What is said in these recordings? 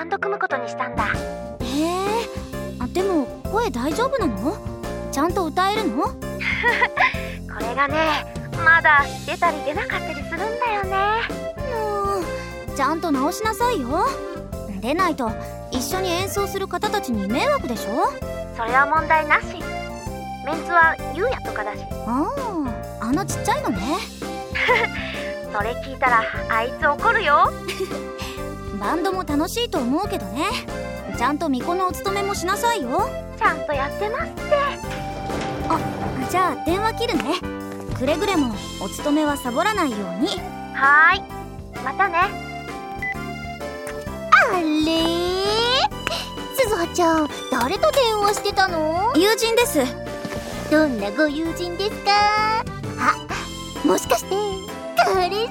ンド組むことにしたんだ。 へえ。でも声大丈夫なの？ちゃんと歌えるの？これがね、まだ出たり出なかったりするんだよね。 もうちゃんと直しなさいよ。出ないと一緒に演奏する方たちに迷惑でしょ。 それは問題なし。メンツはゆうやとかだし。 あのちっちゃいのね。 それ聞いたらあいつ怒るよ。 バンドも楽しいと思うけどね。ちゃんと巫女のお勤めもしなさいよ。 ちゃんとやってますって。 じゃあ電話切るね。くれぐれもお勤めはサボらないように。 はーい、またね。 あれ鈴葉ちゃん、誰と電話してたの？ 友人です。 どんなご友人ですか？もしかして彼氏？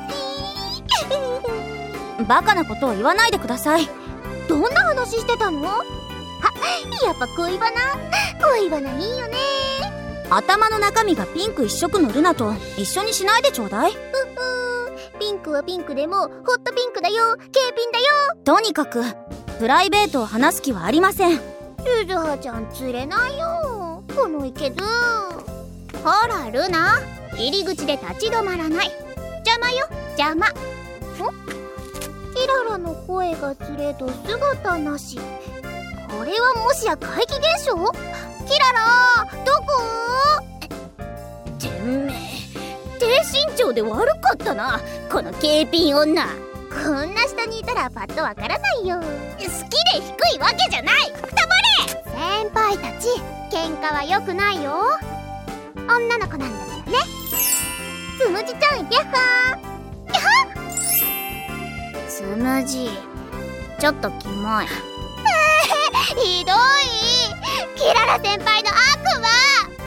バカなことを言わないでください。 どんな話してたの？やっぱ恋バナいいよね。 頭の中身がピンク一色のルナと一緒にしないでちょうだい。 ピンクはピンクでもホットピンクだよ。Kピンだよ。 とにかくプライベートを話す気はありません。 鈴葉ちゃん釣れないよ、このいけず。ほらルナ、入り口で立ち止まらない。邪魔よ、邪魔。キララの声がずれど姿なし。これはもしや怪奇現象？キララどこ？てめえ、低身長で悪かったな、この K ピン女。こんな下にいたらパッとわからないよ。好きで低いわけじゃない。くたばれ！先輩たち、喧嘩は良くないよ。女の子なんだからね。つむじちゃん、やっはーやっはー。つむじ、ちょっとキモい。ひどい。キララ先輩の悪魔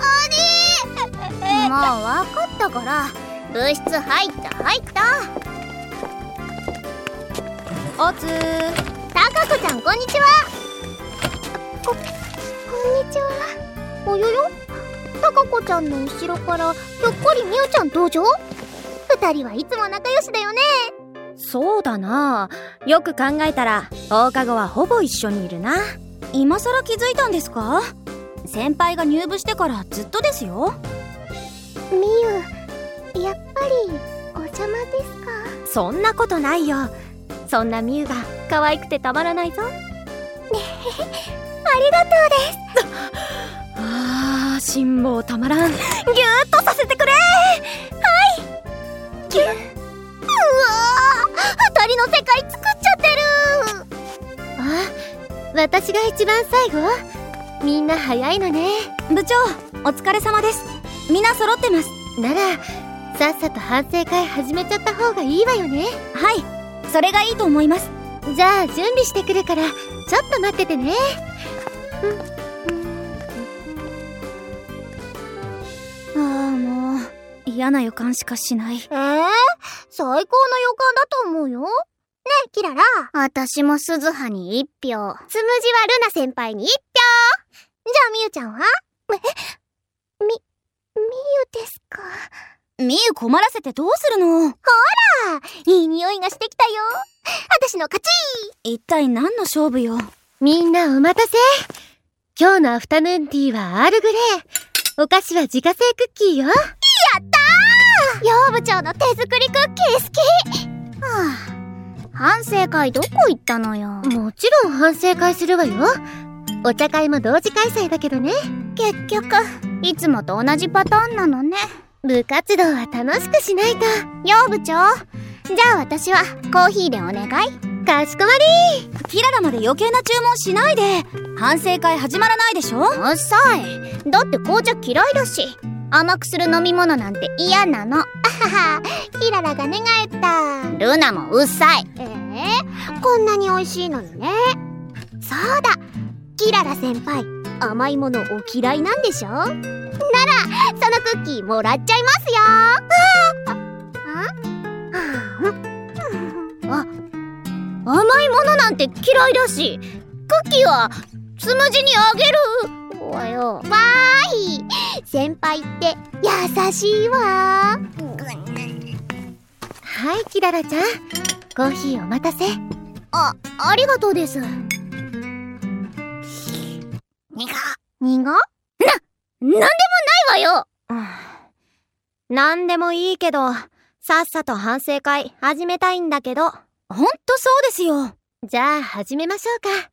鬼。もう分かったから、部室入った。 おつー。 たかこちゃん、こんにちは。こんにちは。およよ、たかこちゃんの後ろからひょっこりみゆちゃん登場。二人はいつも仲良しだよね。 そうだな。よく考えたら放課後はほぼ一緒にいるな。今さら気づいたんですか？先輩が入部してからずっとですよ。 みゆ、やっぱりお邪魔ですか？ そんなことないよ。そんなみゆが可愛くてたまらないぞ。 ねえ、ありがとうです。 辛抱たまらん。ぎゅーっとさせてくれ。はい。 ぎゅっ。うわー、二人の世界作っちゃってる。私が一番最後？みんな早いのね。 部長、お疲れ様です。みんな揃ってます。 ならさっさと反省会始めちゃった方がいいわよね。 はい、それがいいと思います。 じゃあ準備してくるから、ちょっと待っててね。 もう嫌な予感しかしない。 最高の予感だと思うよ。ねえキララ。私も鈴葉に1票。つむじはルナ先輩に1票。じゃあみゆちゃんは？みゆですか？ みゆ困らせてどうするの？ ほら、いい匂いがしてきたよ。私の勝ち。 一体何の勝負よ。 みんなお待たせ。今日のアフタヌーンティーはアールグレー。お菓子は自家製クッキーよ。やったー！養部長の手作りクッキー好き。反省会どこ行ったのよ。もちろん反省会するわよ。お茶会も同時開催だけどね。結局いつもと同じパターンなのね。部活動は楽しくしないと。養部長、じゃあ私はコーヒーでお願い。かしこまり。 キララまで余計な注文しないで。反省会始まらないでしょ。 うっさい。だって紅茶嫌いだし、甘くする飲み物なんて嫌なの。あはは、キララが寝返った。ルナもうっさい。こんなに美味しいのにね。そうだ、キララ先輩、甘いものお嫌いなんでしょ？ならそのクッキーもらっちゃいますよ。甘いものなんて嫌いだし、クッキーはつむじにあげるわよ。わーい、先輩って優しいわ。はいキララちゃん、コーヒーお待たせ。 ありがとうです。なんでもないわよ。 なんでもいいけど、さっさと反省会始めたいんだけど。ほんとそうですよ。じゃあ始めましょうか。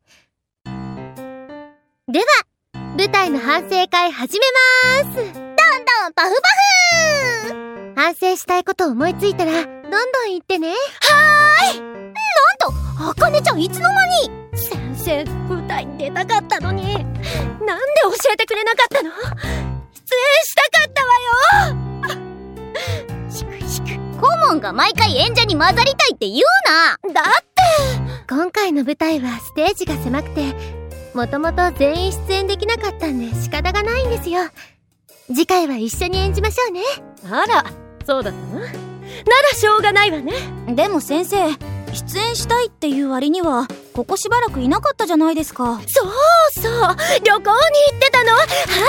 では、舞台の反省会始めまーす。 どんどんパフパフ。 反省したいこと思いついたらどんどん言ってね。 はーい。なんとあかねちゃんいつの間に。 先生、舞台に出たかったのに、なんで教えてくれなかったの？出演したかったわよ。 しくしく、顧問が毎回演者に混ざりたいって言うな。 だって今回の舞台はステージが狭くて、もともと全員出演できなかったんで仕方がないんですよ。次回は一緒に演じましょうね。あら、そうだったの？ならしょうがないわね。でも先生、出演したいっていう割にはここしばらくいなかったじゃないですか。そうそう、旅行に行ってたの。はい、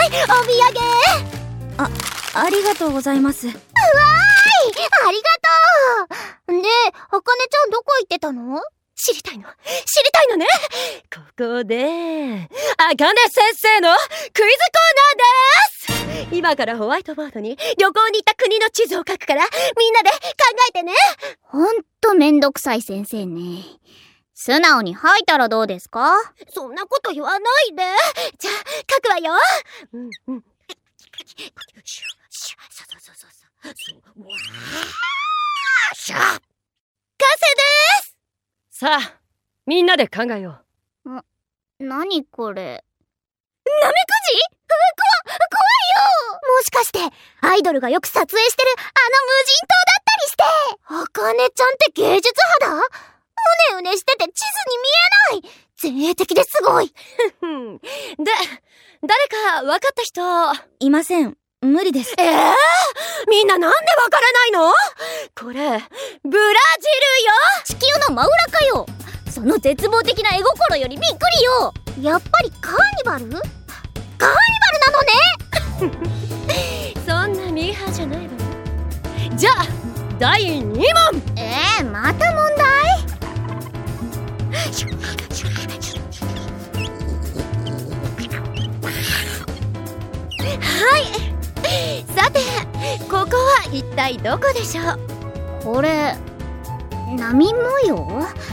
お土産。ありがとうございます。 うわーい、ありがとう。で、あかねちゃんどこ行ってたの？ 知りたいのね。ここで、あかね先生のクイズコーナーです。今からホワイトボードに旅行に行った国の地図を書くから、みんなで考えてね。 ほんとめんどくさい先生ね。素直に吐いたらどうですか？ そんなこと言わないで。じゃあ書くわよ。完成です。さあ、みんなで考えよう。なにこれ？ なめくじ？ 怖いよ。もしかしてアイドルがよく撮影してるあの無人島だったりして。あかねちゃんって芸術肌？うねうねしてて地図に見えない。前衛的ですごい。 で、誰か分かった人いません。無理です。 みんななんでわからないの？これ、ブラジルよ。 地球の真裏かよ。その絶望的な絵心よりびっくりよ。やっぱりカーニバル？カーニバルなのね。 そんなミーハーじゃないわよ。じゃあ第2問。 また問題？ はい。さて、ここは一体どこでしょう？ これ、波模様？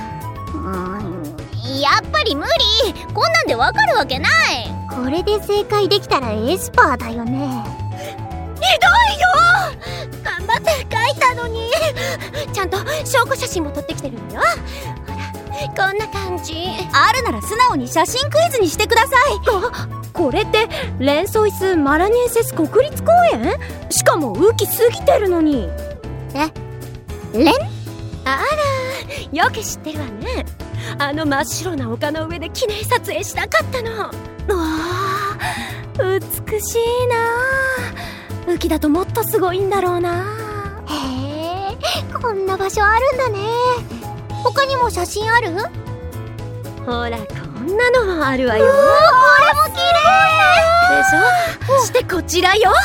やっぱり無理。こんなんでわかるわけない。これで正解できたらエスパーだよね。 ひどいよ。頑張って描いたのに。ちゃんと証拠写真も撮ってきてるのよ。ほら、こんな感じ。 あるなら素直に写真クイズにしてください。これってレンソイス・マラニエンセス国立公園？しかも雨季過ぎてるのに。 レン？ あら、よく知ってるわね。あの真っ白な丘の上で記念撮影したかったの。 わあ、美しいな。雨季だともっとすごいんだろうな。 へえ、こんな場所あるんだね。他にも写真ある？ ほら、こんなのもあるわよ。 これも綺麗でしょ？してこちらよ。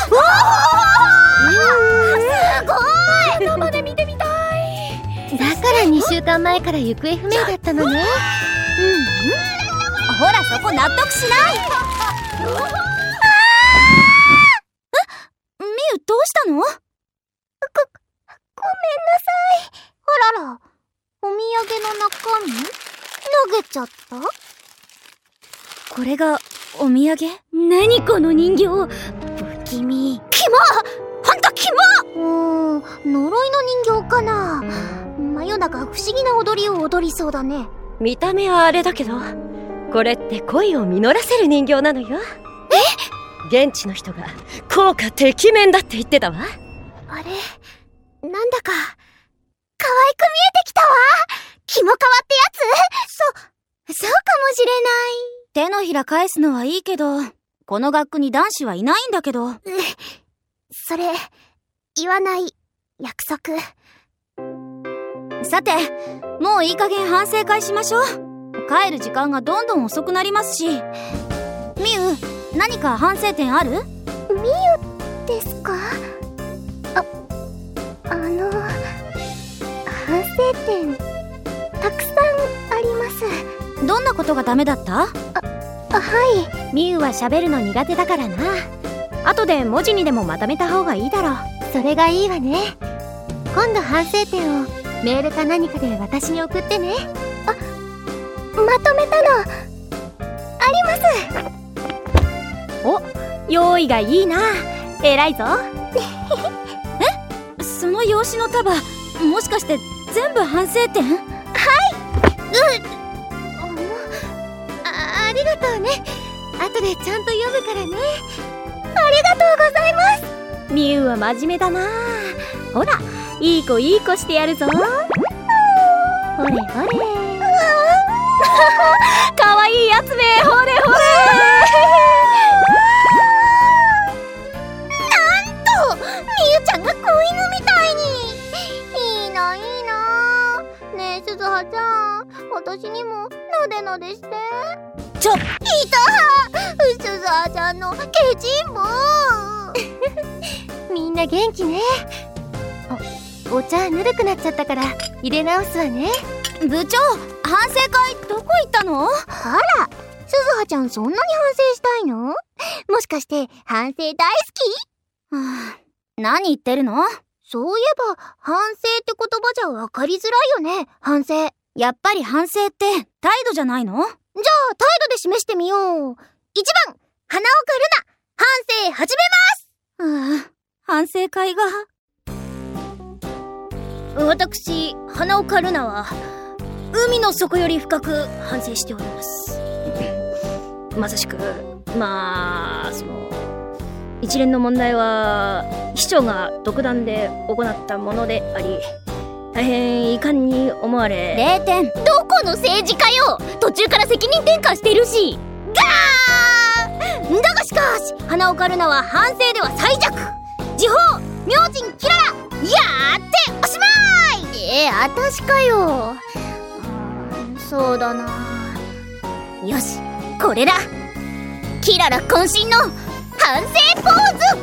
すごい。 生で見てみたい。だから2週間前から行方不明だったのね。 ほら、そこ納得しない。みゆ、どうしたの？ごめんなさい。あらら、お土産の中身投げちゃった？ これがお土産？何この人形。 不気味。キモ！ほんとキモ！呪いの人形かな。真夜中不思議な踊りを踊りそうだね。 見た目はあれだけど、これって恋を実らせる人形なのよ。現地の人が効果てきめんだって言ってたわ。 あれ、なんだか可愛く見えてきたわ。キモカワってやつ？そうかもしれない。 手のひら返すのはいいけど、この学区に男子はいないんだけど。 それ、言わない約束。 さて、もういい加減反省会しましょう。帰る時間がどんどん遅くなりますし。みゆ、何か反省点ある？ みゆですか？反省点たくさんありどんなことがダメだった？ はい。みゆは喋るの苦手だからな。後で文字にでもまとめた方がいいだろう。それがいいわね。今度反省点をメールか何かで私に送ってね。まとめたのあります。お、用意がいいな。偉いぞ。 その用紙の束、もしかして全部反省点？ ありがとうね。後でちゃんと読むからね。ありがとうございます。みゆは真面目だな。ほら、いい子してやるぞ。ほれほれ。かわいいやつめ。ほれほれ。 なんとみゆちゃんが子犬みたいに。いいな。ねえ鈴葉ちゃん、私にもなでなでして。いた鈴葉ちゃんのケチンボみんな元気ね。お茶ぬるくなっちゃったから入れ直すわね。 部長、反省会どこ行ったの？あら、鈴葉ちゃんそんなに反省したいの？もしかして反省大好き？何言ってるの？そういえば反省って言葉じゃ分かりづらいよね。反省。やっぱり反省って態度じゃないの？じゃあ態度で示してみよう。1番、花岡ルナ、反省始めます。反省会が。私、花岡ルナは海の底より深く反省しております。まさしく、一連の問題は秘書が独断で行ったものであり、大変遺憾に思われ。0点。どこの政治家よ。途中から責任転換してるし。だがしかし花岡ルナは反省では最弱。時報、明神キララ、やーっておしまい。私かよ。そうだな。よし、これだ。キララ渾身の反省ポーズ。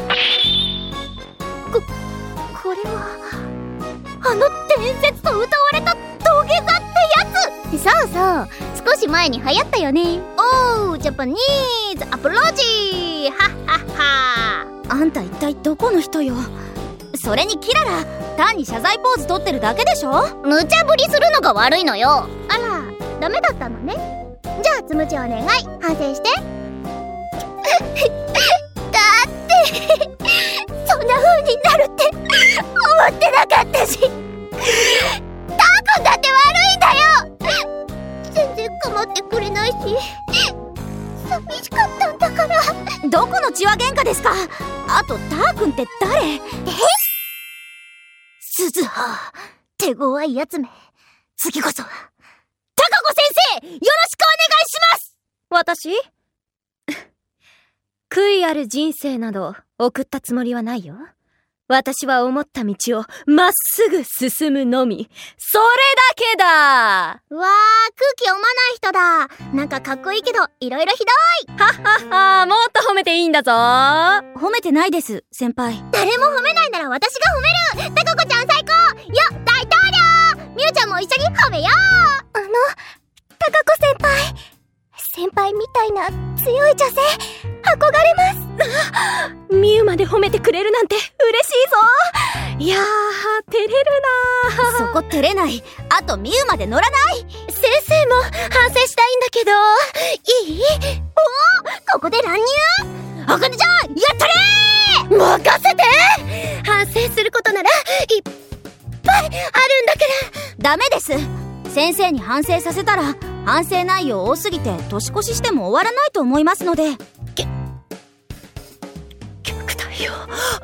これはあの伝説と歌われた土下座ってやつ。そう少し前に流行ったよね。おー、ジャパニーズアプローチ。はっはっは。あんた一体どこの人よ。それにキララ、単に謝罪ポーズ取ってるだけでしょ。無茶ぶりするのが悪いのよ。あら、ダメだったのね。じゃあつむちお願い、反省して。だってそんな風になるって思ってなかったし、ター君だって悪いんだよ。全然構ってくれないし、寂しかったんだから。どこの血は喧嘩ですか。あとター君って誰？鈴葉、手強いやつめ。次こそは高子先生、よろしくお願いします。 私？悔いある人生など送ったつもりはないよ。私は思った道をまっすぐ進むのみ。それだけだ。 わー、空気読まない人だ。なんかかっこいいけどいろいろひどい。 はっはっは、もっと褒めていいんだぞ。 褒めてないです、先輩。誰も褒めないなら私が褒める。タコ子ちゃん最高よ、大統領。みゆちゃんも一緒に褒めよう。タカ子先輩。先輩みたいな強い女性憧れます。 みゆまで褒めてくれるなんて嬉しいぞ。いやー、照れるなー。 そこ照れない。あとみゆまで乗らない。 先生も反省したいんだけどいい？ おー、ここで乱入。あかねちゃん、やったれー。 任せて。反省することならいっぱいあるんだから。 ダメです。先生に反省させたら反省内容多すぎて年越ししても終わらないと思いますので。 虐待よ。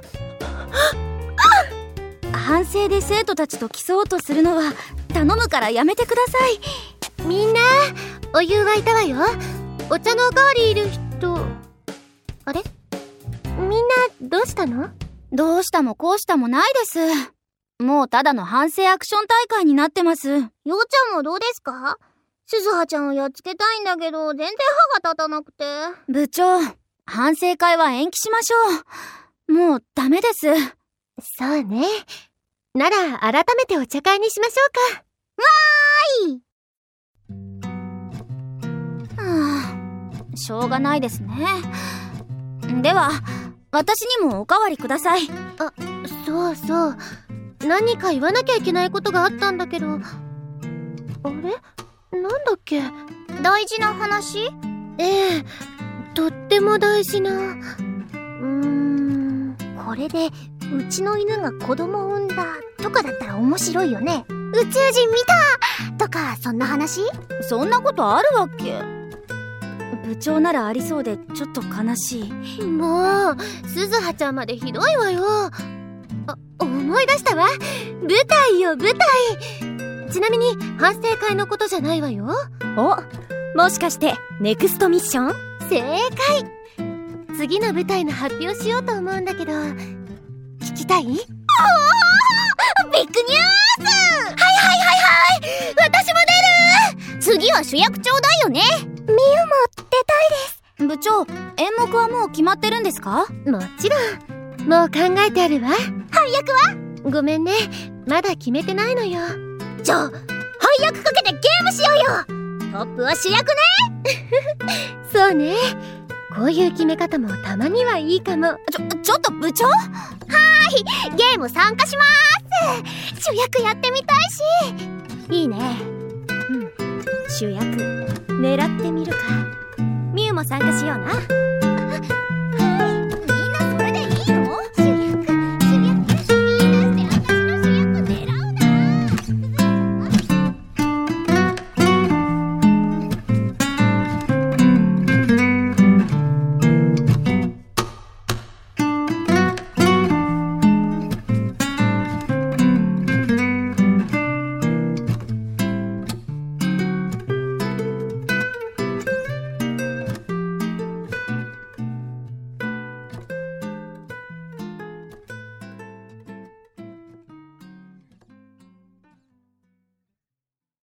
反省で生徒たちと競おうとするのは頼むからやめてください。 みんな、お湯沸いたわよ。お茶のおかわりいる人。あれ？みんなどうしたの？ どうしたもこうしたもないです。もうただの反省アクション大会になってます。ようちゃんもどうですか？鈴葉ちゃんをやっつけたいんだけど全然歯が立たなくて。部長、反省会は延期しましょう。もうダメです。 そうね。なら改めてお茶会にしましょうか。 わーい。 しょうがないですね。では私にもおかわりください。 あ、そうそう、何か言わなきゃいけないことがあったんだけど。あれ、なんだっけ。 大事な話？ ええ、とっても大事な。 これでうちの犬が子供を産んだとかだったら面白いよね。宇宙人見たとか、そんな話？そんなことあるわけ？部長ならありそうでちょっと悲しい。 もう鈴葉ちゃんまでひどいわよ。思い出したわ。舞台よ、舞台。ちなみに反省会のことじゃないわよ。 もしかしてネクストミッション？ 正解。次の舞台の発表しようと思うんだけど、聞きたい？ ビッグニュース！はい私も出る！次は主役長だよね。みゆも出たいです。部長、演目はもう決まってるんですか？ もちろん、もう考えてあるわ。 配役は？ ごめんね、まだ決めてないのよ。 じゃあ配役かけてゲームしようよ。トップは主役ね。 そうね、こういう決め方もたまにはいいかも。 ちょっと部長？ゲーム参加しまーす。主役やってみたいし。 いいね。主役狙ってみるか。みゆも参加しような。